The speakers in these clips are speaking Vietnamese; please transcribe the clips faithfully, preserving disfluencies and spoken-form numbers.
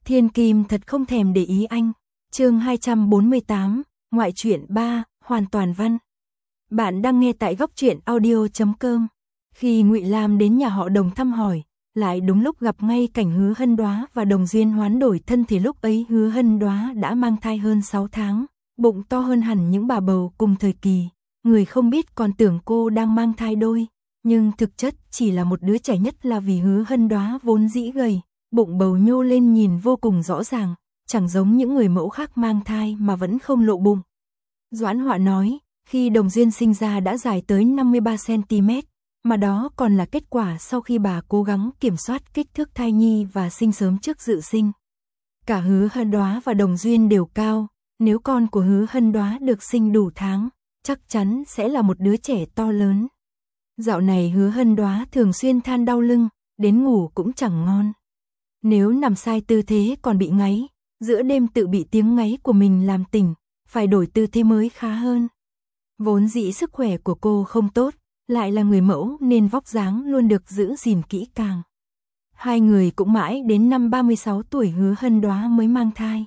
Thiên Kim thật không thèm để ý anh. Chương hai trăm bốn mươi tám, ngoại truyện ba, hoàn toàn văn. Bạn đang nghe tại góc truyện audio chấm com. Khi Ngụy Lam đến nhà họ Đồng thăm hỏi, lại đúng lúc gặp ngay cảnh Hứa Hân Đoá và Đồng Duyên hoán đổi thân thể. Lúc ấy Hứa Hân Đoá đã mang thai hơn sáu tháng, bụng to hơn hẳn những bà bầu cùng thời kỳ. Người không biết còn tưởng cô đang mang thai đôi, nhưng thực chất chỉ là một đứa trẻ. Nhất là vì Hứa Hân Đoá vốn dĩ gầy, bụng bầu nhô lên nhìn vô cùng rõ ràng, chẳng giống những người mẫu khác mang thai mà vẫn không lộ bụng. Doãn Họa nói, khi Đồng Duyên sinh ra đã dài tới năm mươi ba xăng ti mét, mà đó còn là kết quả sau khi bà cố gắng kiểm soát kích thước thai nhi và sinh sớm trước dự sinh. Cả Hứa Hân Đoá và Đồng Duyên đều cao, nếu con của Hứa Hân Đoá được sinh đủ tháng, chắc chắn sẽ là một đứa trẻ to lớn. Dạo này Hứa Hân Đoá thường xuyên than đau lưng, đến ngủ cũng chẳng ngon. Nếu nằm sai tư thế còn bị ngáy, giữa đêm tự bị tiếng ngáy của mình làm tỉnh, phải đổi tư thế mới khá hơn. Vốn dĩ sức khỏe của cô không tốt, lại là người mẫu nên vóc dáng luôn được giữ gìn kỹ càng. Hai người cũng mãi đến năm ba mươi sáu tuổi Hứa Hân Đoá mới mang thai.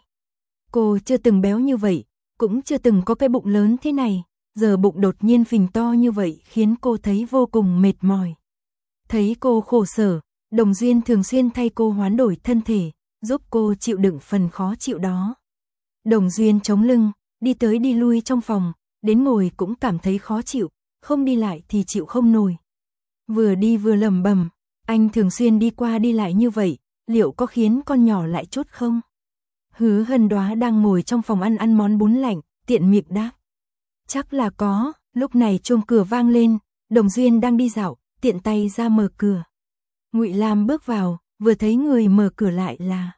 Cô chưa từng béo như vậy, cũng chưa từng có cái bụng lớn thế này, giờ bụng đột nhiên phình to như vậy khiến cô thấy vô cùng mệt mỏi. Thấy cô khổ sở, Đồng Duyên thường xuyên thay cô hoán đổi thân thể, giúp cô chịu đựng phần khó chịu đó. Đồng Duyên chống lưng, đi tới đi lui trong phòng, đến ngồi cũng cảm thấy khó chịu, không đi lại thì chịu không nổi. Vừa đi vừa lẩm bẩm, anh thường xuyên đi qua đi lại như vậy, liệu có khiến con nhỏ lại chốt không? Hứa Hân Đoá đang ngồi trong phòng ăn ăn món bún lạnh, tiện miệng đáp. Chắc là có. Lúc này chuông cửa vang lên, Đồng Duyên đang đi dạo, tiện tay ra mở cửa. Ngụy Lam bước vào, vừa thấy người mở cửa lại là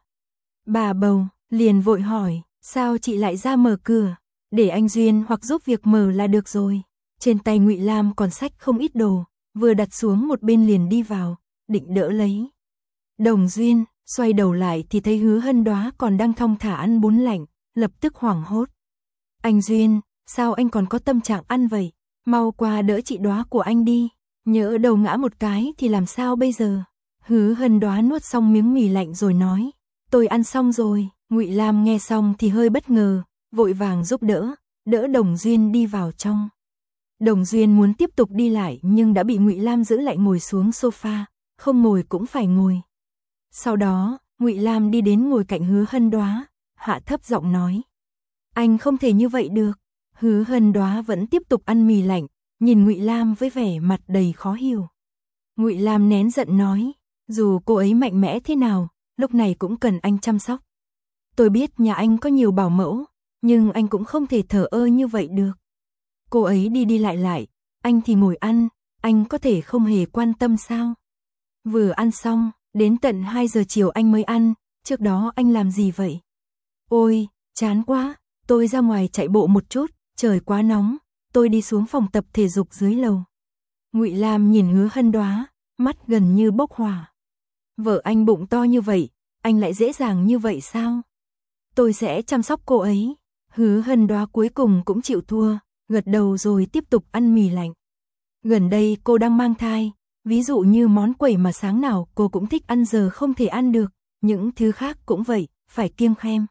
bà bầu, liền vội hỏi, sao chị lại ra mở cửa? Để anh Duyên hoặc giúp việc mở là được rồi. Trên tay Ngụy Lam còn xách không ít đồ, vừa đặt xuống một bên liền đi vào, định đỡ lấy. Đồng Duyên xoay đầu lại thì thấy Hứa Hân Đoá còn đang thong thả ăn bún lạnh, lập tức hoảng hốt. Anh Duyên, sao anh còn có tâm trạng ăn vậy? Mau qua đỡ chị Đoá của anh đi, nhỡ đầu ngã một cái thì làm sao bây giờ? Hứa Hân Đoá nuốt xong miếng mì lạnh rồi nói, tôi ăn xong rồi. Ngụy Lam nghe xong thì hơi bất ngờ, vội vàng giúp đỡ, đỡ Đồng Duyên đi vào trong. Đồng Duyên muốn tiếp tục đi lại nhưng đã bị Ngụy Lam giữ lại ngồi xuống sofa, không ngồi cũng phải ngồi. Sau đó, Ngụy Lam đi đến ngồi cạnh Hứa Hân Đoá, hạ thấp giọng nói, anh không thể như vậy được. Hứa Hân Đoá vẫn tiếp tục ăn mì lạnh, nhìn Ngụy Lam với vẻ mặt đầy khó hiểu. Ngụy Lam nén giận nói, dù cô ấy mạnh mẽ thế nào, lúc này cũng cần anh chăm sóc. Tôi biết nhà anh có nhiều bảo mẫu, nhưng anh cũng không thể thờ ơ như vậy được. Cô ấy đi đi lại lại, anh thì ngồi ăn, anh có thể không hề quan tâm sao? Vừa ăn xong, đến tận hai giờ chiều anh mới ăn, trước đó anh làm gì vậy? Ôi, chán quá, tôi ra ngoài chạy bộ một chút, trời quá nóng, tôi đi xuống phòng tập thể dục dưới lầu. Ngụy Lam nhìn Hứa Hân Đoá, mắt gần như bốc hỏa. Vợ anh bụng to như vậy, anh lại dễ dàng như vậy sao? Tôi sẽ chăm sóc cô ấy. Hứa Hân Đoá cuối cùng cũng chịu thua, gật đầu rồi tiếp tục ăn mì lạnh. Gần đây cô đang mang thai, ví dụ như món quẩy mà sáng nào cô cũng thích ăn giờ không thể ăn được, những thứ khác cũng vậy, phải kiêng khem.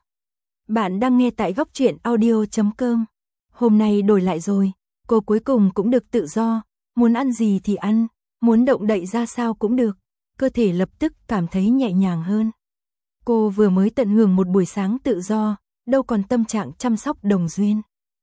Bạn đang nghe tại góc truyện audio chấm com. Hôm nay đổi lại rồi, cô cuối cùng cũng được tự do, muốn ăn gì thì ăn, muốn động đậy ra sao cũng được, cơ thể lập tức cảm thấy nhẹ nhàng hơn. Cô vừa mới tận hưởng một buổi sáng tự do, đâu còn tâm trạng chăm sóc Đồng Duyên.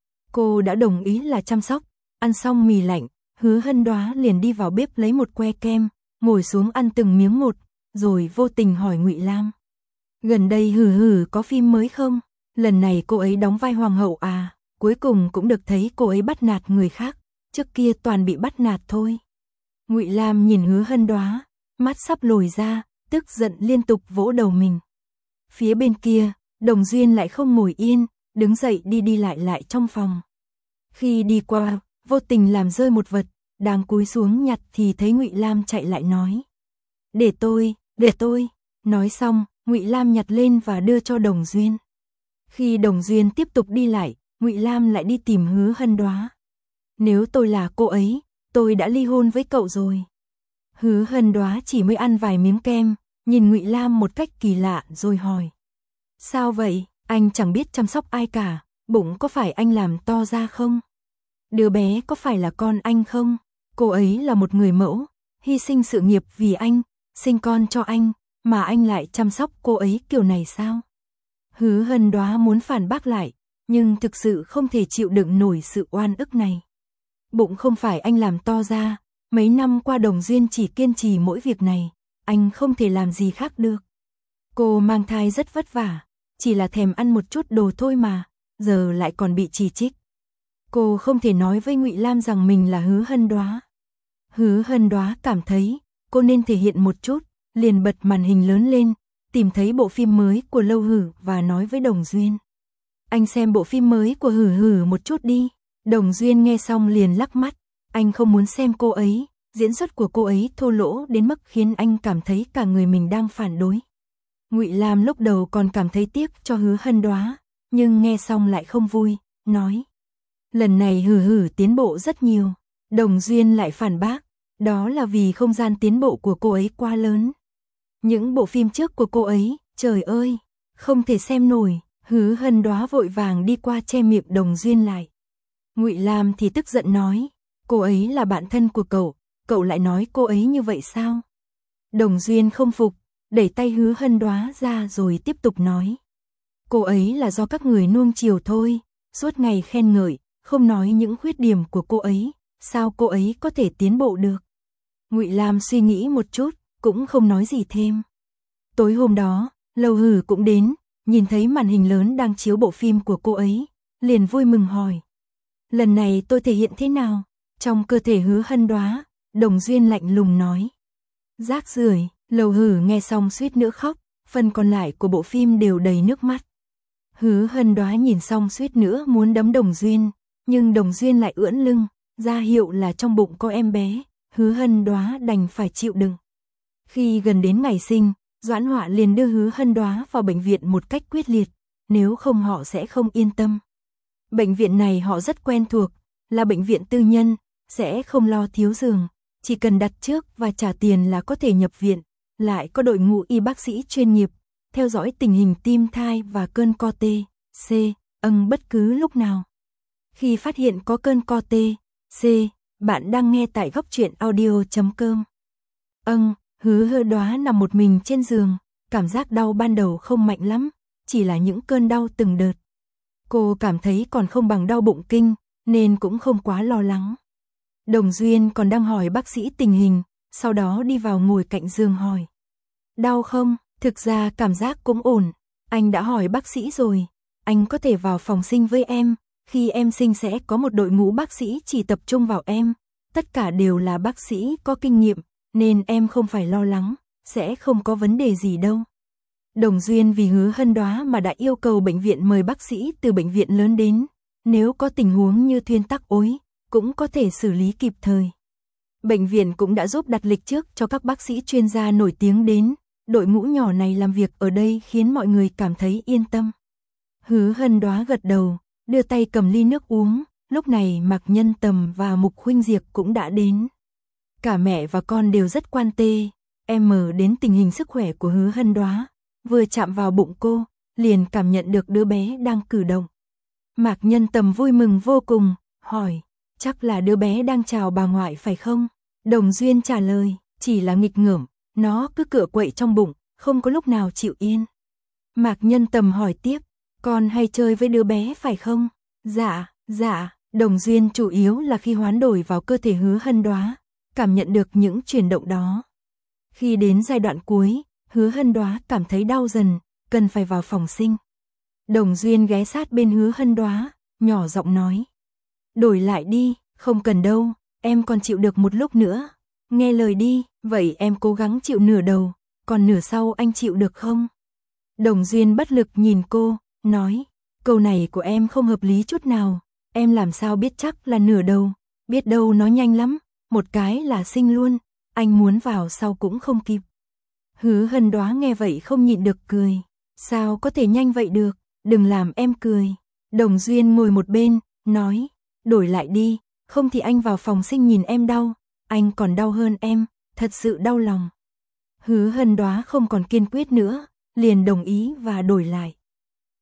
Cô đã đồng ý là chăm sóc, ăn xong mì lạnh, Hứa Hân Đoá liền đi vào bếp lấy một que kem, ngồi xuống ăn từng miếng một, rồi vô tình hỏi Ngụy Lam. Gần đây Hừ Hừ có phim mới không? Lần này cô ấy đóng vai hoàng hậu à? Cuối cùng cũng được thấy cô ấy bắt nạt người khác, trước kia toàn bị bắt nạt thôi. Ngụy Lam nhìn Hứa Hân Đoá, mắt sắp lồi ra, tức giận liên tục vỗ đầu mình. Phía bên kia, Đồng Duyên lại không ngồi yên, đứng dậy đi đi lại lại trong phòng. Khi đi qua, vô tình làm rơi một vật, đang cúi xuống nhặt thì thấy Ngụy Lam chạy lại nói. Để tôi, để tôi. Nói xong, Ngụy Lam nhặt lên và đưa cho Đồng Duyên. Khi Đồng Duyên tiếp tục đi lại, Ngụy Lam lại đi tìm Hứa Hân Đoá. Nếu tôi là cô ấy, tôi đã ly hôn với cậu rồi. Hứa Hân Đoá chỉ mới ăn vài miếng kem, nhìn Ngụy Lam một cách kỳ lạ rồi hỏi. Sao vậy, anh chẳng biết chăm sóc ai cả, bụng có phải anh làm to ra không? Đứa bé có phải là con anh không? Cô ấy là một người mẫu, hy sinh sự nghiệp vì anh, sinh con cho anh, mà anh lại chăm sóc cô ấy kiểu này sao? Hứa Hân Đoá muốn phản bác lại, nhưng thực sự không thể chịu đựng nổi sự oan ức này. Bụng không phải anh làm to ra, mấy năm qua Đồng Duyên chỉ kiên trì mỗi việc này, anh không thể làm gì khác được. Cô mang thai rất vất vả, chỉ là thèm ăn một chút đồ thôi mà, giờ lại còn bị chỉ trích. Cô không thể nói với Ngụy Lam rằng mình là Hứa Hân Đoá. Hứa Hân Đoá cảm thấy cô nên thể hiện một chút, liền bật màn hình lớn lên, tìm thấy bộ phim mới của Lâu Hử và nói với Đồng Duyên. Anh xem bộ phim mới của Hử Hử một chút đi. Đồng Duyên nghe xong liền lắc mắt, anh không muốn xem cô ấy, diễn xuất của cô ấy thô lỗ đến mức khiến anh cảm thấy cả người mình đang phản đối. Ngụy Lam lúc đầu còn cảm thấy tiếc cho Hứa Hân Đoá, nhưng nghe xong lại không vui, nói. Lần này Hử Hử tiến bộ rất nhiều. Đồng Duyên lại phản bác, đó là vì không gian tiến bộ của cô ấy quá lớn. Những bộ phim trước của cô ấy, trời ơi, không thể xem nổi. Hứa Hân Đoá vội vàng đi qua che miệng Đồng Duyên lại. Ngụy Lam thì tức giận nói, cô ấy là bạn thân của cậu, cậu lại nói cô ấy như vậy sao? Đồng Duyên không phục, đẩy tay Hứa Hân Đoá ra rồi tiếp tục nói. Cô ấy là do các người nuông chiều thôi, suốt ngày khen ngợi, không nói những khuyết điểm của cô ấy, sao cô ấy có thể tiến bộ được? Ngụy Lam suy nghĩ một chút, cũng không nói gì thêm. Tối hôm đó, Lâu Hử cũng đến, nhìn thấy màn hình lớn đang chiếu bộ phim của cô ấy, liền vui mừng hỏi. Lần này tôi thể hiện thế nào? Trong cơ thể Hứa Hân Đoá, Đồng Duyên lạnh lùng nói. Rác rưởi. Lâu Hử nghe xong suýt nữa khóc, phần còn lại của bộ phim đều đầy nước mắt. Hứa Hân Đoá nhìn xong suýt nữa muốn đấm Đồng Duyên, nhưng Đồng Duyên lại ưỡn lưng, ra hiệu là trong bụng có em bé, Hứa Hân Đoá đành phải chịu đựng. Khi gần đến ngày sinh, Doãn Họa liền đưa Hứa Hân Đoá vào bệnh viện một cách quyết liệt, nếu không họ sẽ không yên tâm. Bệnh viện này họ rất quen thuộc, là bệnh viện tư nhân, sẽ không lo thiếu giường, chỉ cần đặt trước và trả tiền là có thể nhập viện, lại có đội ngũ y bác sĩ chuyên nghiệp, theo dõi tình hình tim thai và cơn co tê, c, âng bất cứ lúc nào. Khi phát hiện có cơn co tê, c, bạn đang nghe tại góc truyện audio chấm com. Âng, Hứa Hân Đoá nằm một mình trên giường, cảm giác đau ban đầu không mạnh lắm, chỉ là những cơn đau từng đợt. Cô cảm thấy còn không bằng đau bụng kinh, nên cũng không quá lo lắng. Đồng Duyên còn đang hỏi bác sĩ tình hình, sau đó đi vào ngồi cạnh giường hỏi. Đau không? Thực ra cảm giác cũng ổn, anh đã hỏi bác sĩ rồi, anh có thể vào phòng sinh với em, khi em sinh sẽ có một đội ngũ bác sĩ chỉ tập trung vào em, tất cả đều là bác sĩ có kinh nghiệm, nên em không phải lo lắng, sẽ không có vấn đề gì đâu. Đồng Duyên vì Hứa Hân Đoá mà đã yêu cầu bệnh viện mời bác sĩ từ bệnh viện lớn đến, nếu có tình huống như thuyên tắc ối, cũng có thể xử lý kịp thời. Bệnh viện cũng đã giúp đặt lịch trước cho các bác sĩ chuyên gia nổi tiếng đến, đội ngũ nhỏ này làm việc ở đây khiến mọi người cảm thấy yên tâm. Hứa Hân Đoá gật đầu, đưa tay cầm ly nước uống, lúc này Mạc Nhân Tầm và Mục Khuynh Diệp cũng đã đến. Cả mẹ và con đều rất quan tê, em mở đến tình hình sức khỏe của Hứa Hân Đoá, vừa chạm vào bụng cô, liền cảm nhận được đứa bé đang cử động. Mạc Nhân Tầm vui mừng vô cùng, hỏi, chắc là đứa bé đang chào bà ngoại phải không? Đồng Duyên trả lời, chỉ là nghịch ngợm, nó cứ cựa quậy trong bụng, không có lúc nào chịu yên. Mạc Nhân Tầm hỏi tiếp, con hay chơi với đứa bé phải không? Dạ, dạ, Đồng Duyên chủ yếu là khi hoán đổi vào cơ thể Hứa Hân Đoá, cảm nhận được những chuyển động đó. Khi đến giai đoạn cuối, Hứa Hân Đoá cảm thấy đau dần, cần phải vào phòng sinh. Đồng Duyên ghé sát bên Hứa Hân Đoá, nhỏ giọng nói. Đổi lại đi, không cần đâu, em còn chịu được một lúc nữa. Nghe lời đi, vậy em cố gắng chịu nửa đầu, còn nửa sau anh chịu được không? Đồng Duyên bất lực nhìn cô, nói, câu này của em không hợp lý chút nào, em làm sao biết chắc là nửa đầu, biết đâu nó nhanh lắm, một cái là sinh luôn, anh muốn vào sau cũng không kịp. Hứa Hân Đoá nghe vậy không nhịn được cười, sao có thể nhanh vậy được, đừng làm em cười. Đồng Duyên ngồi một bên, nói, đổi lại đi, không thì anh vào phòng sinh nhìn em đau, anh còn đau hơn em, thật sự đau lòng. Hứa Hân Đoá không còn kiên quyết nữa, liền đồng ý và đổi lại.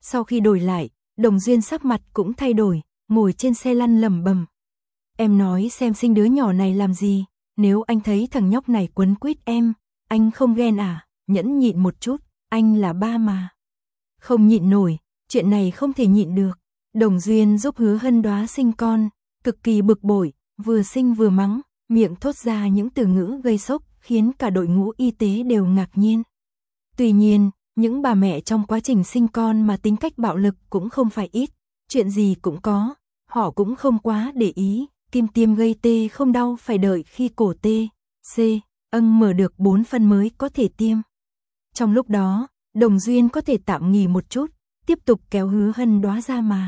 Sau khi đổi lại, Đồng Duyên sắc mặt cũng thay đổi, ngồi trên xe lăn lẩm bẩm. Em nói xem sinh đứa nhỏ này làm gì, nếu anh thấy thằng nhóc này quấn quýt em, anh không ghen à, nhẫn nhịn một chút, anh là ba mà. Không nhịn nổi, chuyện này không thể nhịn được. Đồng Duyên giúp Hứa Hân Đoá sinh con, cực kỳ bực bội, vừa sinh vừa mắng, miệng thốt ra những từ ngữ gây sốc, khiến cả đội ngũ y tế đều ngạc nhiên. Tuy nhiên, những bà mẹ trong quá trình sinh con mà tính cách bạo lực cũng không phải ít, chuyện gì cũng có, họ cũng không quá để ý, kim tiêm gây tê không đau phải đợi khi cổ tê, c, âng mở được bốn phân mới có thể tiêm. Trong lúc đó, Đồng Duyên có thể tạm nghỉ một chút, tiếp tục kéo Hứa Hân Đoá ra mà.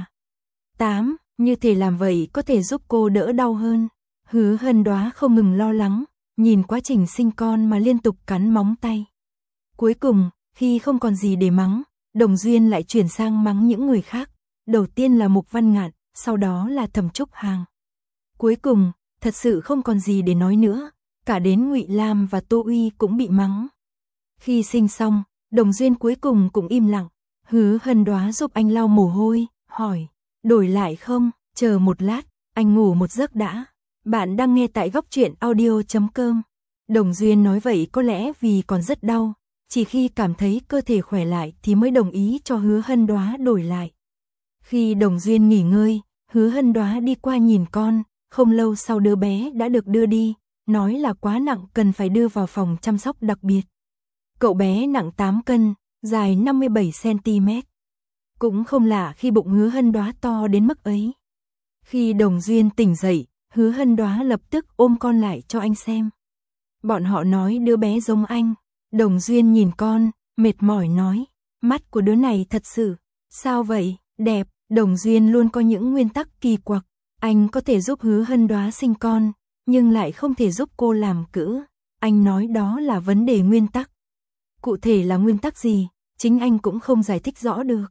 tám. Như thể làm vậy có thể giúp cô đỡ đau hơn. Hứa Hân Đoá không ngừng lo lắng, nhìn quá trình sinh con mà liên tục cắn móng tay. Cuối cùng, khi không còn gì để mắng, Đồng Duyên lại chuyển sang mắng những người khác. Đầu tiên là Mục Văn Ngạn, sau đó là Thẩm Trúc Hàng. Cuối cùng, thật sự không còn gì để nói nữa, cả đến Ngụy Lam và Tô Uy cũng bị mắng. Khi sinh xong, Đồng Duyên cuối cùng cũng im lặng. Hứa Hân Đoá giúp anh lau mồ hôi, hỏi, đổi lại không, chờ một lát, anh ngủ một giấc đã. Bạn đang nghe tại góc truyện audio chấm com. Đồng Duyên nói vậy có lẽ vì còn rất đau, chỉ khi cảm thấy cơ thể khỏe lại thì mới đồng ý cho Hứa Hân Đoá đổi lại. Khi Đồng Duyên nghỉ ngơi, Hứa Hân Đoá đi qua nhìn con, không lâu sau đứa bé đã được đưa đi, nói là quá nặng cần phải đưa vào phòng chăm sóc đặc biệt. Cậu bé nặng tám cân, dài năm mươi bảy xăng ti mét. Cũng không lạ khi bụng Hứa Hân Đoá to đến mức ấy. Khi Đồng Duyên tỉnh dậy, Hứa Hân Đoá lập tức ôm con lại cho anh xem. Bọn họ nói đứa bé giống anh. Đồng Duyên nhìn con, mệt mỏi nói, mắt của đứa này thật sự, sao vậy, đẹp. Đồng Duyên luôn có những nguyên tắc kỳ quặc. Anh có thể giúp Hứa Hân Đoá sinh con, nhưng lại không thể giúp cô làm cữ. Anh nói đó là vấn đề nguyên tắc. Cụ thể là nguyên tắc gì, chính anh cũng không giải thích rõ được.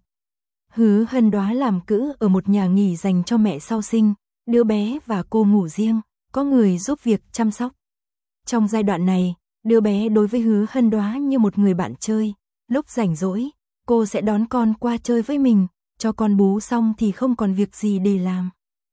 Hứa Hân Đoá làm cữ ở một nhà nghỉ dành cho mẹ sau sinh, đứa bé và cô ngủ riêng, có người giúp việc chăm sóc. Trong giai đoạn này, đứa bé đối với Hứa Hân Đoá như một người bạn chơi, lúc rảnh rỗi, cô sẽ đón con qua chơi với mình, cho con bú xong thì không còn việc gì để làm.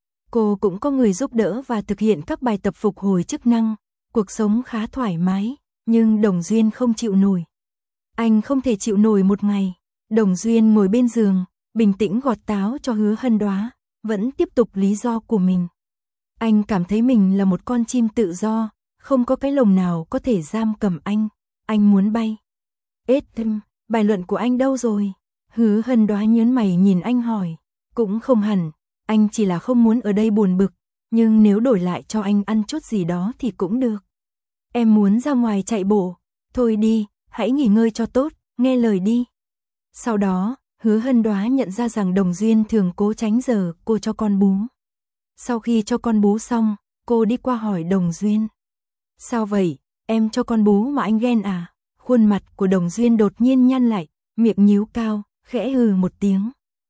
Cô cũng có người giúp đỡ và thực hiện các bài tập phục hồi chức năng, cuộc sống khá thoải mái, nhưng Đồng Duyên không chịu nổi. Anh không thể chịu nổi một ngày. Đồng Duyên ngồi bên giường, bình tĩnh gọt táo cho Hứa Hân Đoá, vẫn tiếp tục lý do của mình. Anh cảm thấy mình là một con chim tự do, không có cái lồng nào có thể giam cầm anh. Anh muốn bay. Ết thâm, bài luận của anh đâu rồi? Hứa Hân Đoá nhớn mày nhìn anh hỏi. Cũng không hẳn, anh chỉ là không muốn ở đây buồn bực, nhưng nếu đổi lại cho anh ăn chút gì đó thì cũng được. Em muốn ra ngoài chạy bộ. Thôi đi, hãy nghỉ ngơi cho tốt, nghe lời đi. Sau đó, Hứa Hân Đoá nhận ra rằng Đồng Duyên thường cố tránh giờ cô cho con bú. Sau khi cho con bú xong, cô đi qua hỏi Đồng Duyên. Sao vậy, em cho con bú mà anh ghen à? Khuôn mặt của Đồng Duyên đột nhiên nhăn lại, miệng nhíu cao, khẽ hừ một tiếng.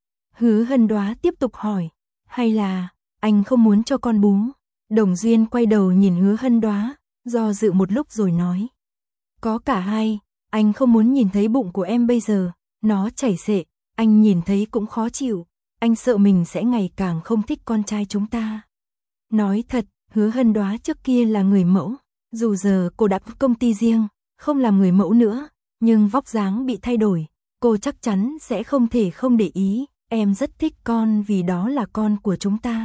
Hứa Hân Đoá tiếp tục hỏi, hay là anh không muốn cho con bú? Đồng Duyên quay đầu nhìn Hứa Hân Đoá, do dự một lúc rồi nói. Có cả hai, anh không muốn nhìn thấy bụng của em bây giờ, nó chảy xệ, anh nhìn thấy cũng khó chịu, anh sợ mình sẽ ngày càng không thích con trai chúng ta. Nói thật, Hứa Hân Đoá trước kia là người mẫu, dù giờ cô đã có công ty riêng, không làm người mẫu nữa, nhưng vóc dáng bị thay đổi, cô chắc chắn sẽ không thể không để ý, em rất thích con vì đó là con của chúng ta.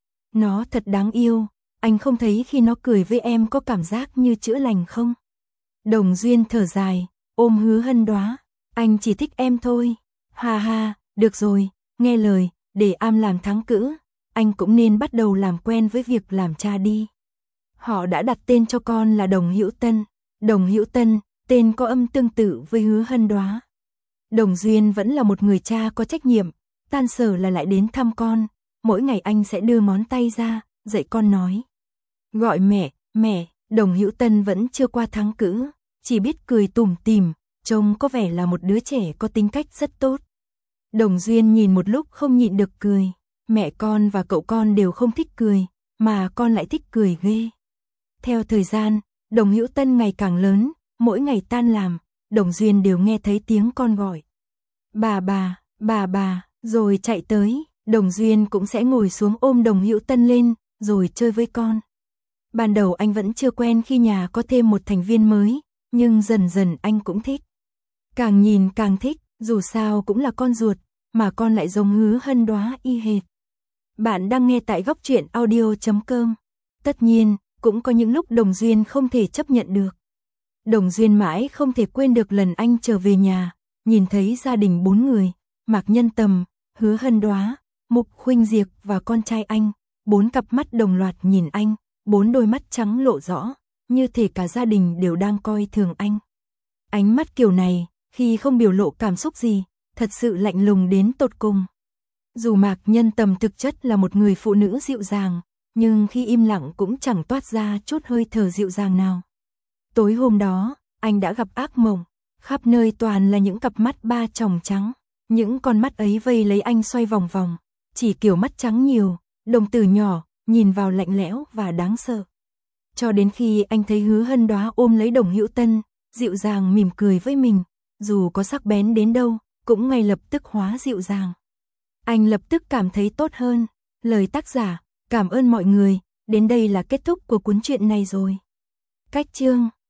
Nó thật đáng yêu, anh không thấy khi nó cười với em có cảm giác như chữa lành không? Đồng Duyên thở dài, ôm Hứa Hân Đoá, anh chỉ thích em thôi. Ha ha, được rồi, nghe lời, để am làm thắng cữ, anh cũng nên bắt đầu làm quen với việc làm cha đi. Họ đã đặt tên cho con là Đồng Hữu Tân. Đồng Hữu Tân, tên có âm tương tự với Hứa Hân Đoá. Đồng Duyên vẫn là một người cha có trách nhiệm, tan sở là lại đến thăm con, mỗi ngày anh sẽ đưa ngón tay ra, dạy con nói. Gọi mẹ, mẹ, Đồng Hữu Tân vẫn chưa qua thắng cữ, chỉ biết cười tủm tỉm, trông có vẻ là một đứa trẻ có tính cách rất tốt. Đồng Duyên nhìn một lúc không nhịn được cười, mẹ con và cậu con đều không thích cười, mà con lại thích cười ghê. Theo thời gian, Đồng Hữu Tân ngày càng lớn, mỗi ngày tan làm, Đồng Duyên đều nghe thấy tiếng con gọi. Bà bà, Bà bà, rồi chạy tới, Đồng Duyên cũng sẽ ngồi xuống ôm Đồng Hữu Tân lên, rồi chơi với con. Ban đầu anh vẫn chưa quen khi nhà có thêm một thành viên mới, nhưng dần dần anh cũng thích. Càng nhìn càng thích, dù sao cũng là con ruột, mà con lại giống Hứa Hân Đoá y hệt. Bạn đang nghe tại góc truyện audio chấm com. Tất nhiên, cũng có những lúc Đồng Duyên không thể chấp nhận được. Đồng Duyên mãi không thể quên được lần anh trở về nhà, nhìn thấy gia đình bốn người, Mạc Nhân Tầm, Hứa Hân Đoá, Mục Khuynh Diệp và con trai anh, bốn cặp mắt đồng loạt nhìn anh, bốn đôi mắt trắng lộ rõ, như thể cả gia đình đều đang coi thường anh. Ánh mắt kiểu này, khi không biểu lộ cảm xúc gì, thật sự lạnh lùng đến tột cùng. Dù Mạc Nhân Tầm thực chất là một người phụ nữ dịu dàng, nhưng khi im lặng cũng chẳng toát ra chút hơi thở dịu dàng nào. Tối hôm đó, anh đã gặp ác mộng, khắp nơi toàn là những cặp mắt ba tròng trắng, những con mắt ấy vây lấy anh xoay vòng vòng, chỉ kiểu mắt trắng nhiều, đồng tử nhỏ, nhìn vào lạnh lẽo và đáng sợ. Cho đến khi anh thấy Hứa Hân Đoá ôm lấy Đồng Hữu Tân, dịu dàng mỉm cười với mình, dù có sắc bén đến đâu, cũng ngay lập tức hóa dịu dàng. Anh lập tức cảm thấy tốt hơn. Lời tác giả, cảm ơn mọi người, đến đây là kết thúc của cuốn truyện này rồi. Cách chương